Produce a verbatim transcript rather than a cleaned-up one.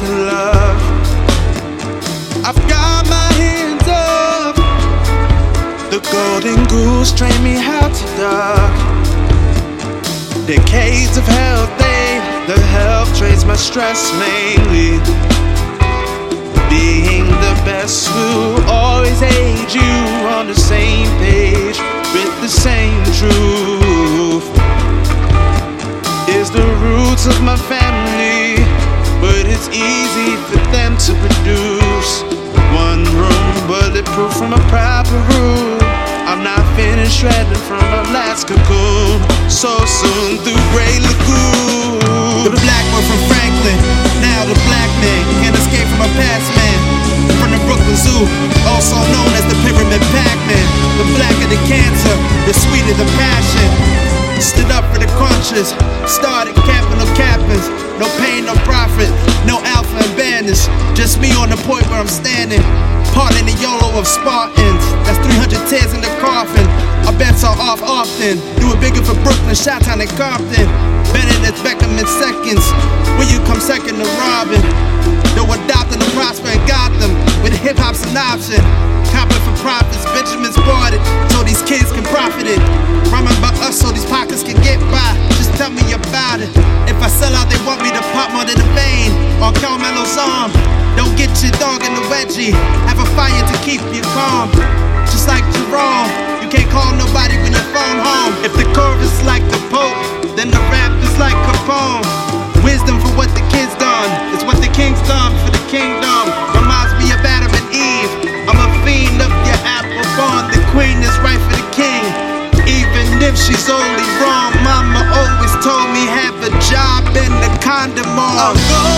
to love. I've got my hands up. The golden goose trained me how to duck. Decades of health, they, the health trades my stress mainly. Being the best will always aid you on the same page with the same truth. Is the roots of my family, but it's easy for them to produce. One room, bulletproof from a proper room. I'm not finished shredding from a last cocoon. So soon through Grey Lagoon. The black boy from Franklin, now the black man. Can't escape from a past man. From the Brooklyn Zoo, also known as the Pyramid Pac-Man. The blacker the cancer, the sweeter the passion. Stood up for the crunchers, started capping no cappings. No pain, no profit, no alpha and banners. Just me on the point where I'm standing. Part in the YOLO of Spartans. That's three hundred tears in the coffin. Our bets are off often. Do it bigger for Brooklyn, Chi-Town and Compton. Benedict Beckham in seconds. Will you come second to Robin? Though adopting the prosper in Gotham. With hip-hop's an option. Copping for profits, Benjamin's bought it, so these kids can profit it. Rhyming by us so these pockets can get by. Just tell me about it. If I sell out, they want me to pop more than a vein on Carmelo's arm. Don't get your dog in the wedgie. Have a fire to keep you calm. Just like Jerome, you can't call nobody when your phone home. If the chorus like the Pope, then the rap is like Capone. Wisdom for what the kids done. It's what the king's done for the kingdom. Reminds me of Adam and Eve. I'm a fiend of your apple bun. The queen is right for the king. Even if she's only wrong, mama always told me have a job in the condom.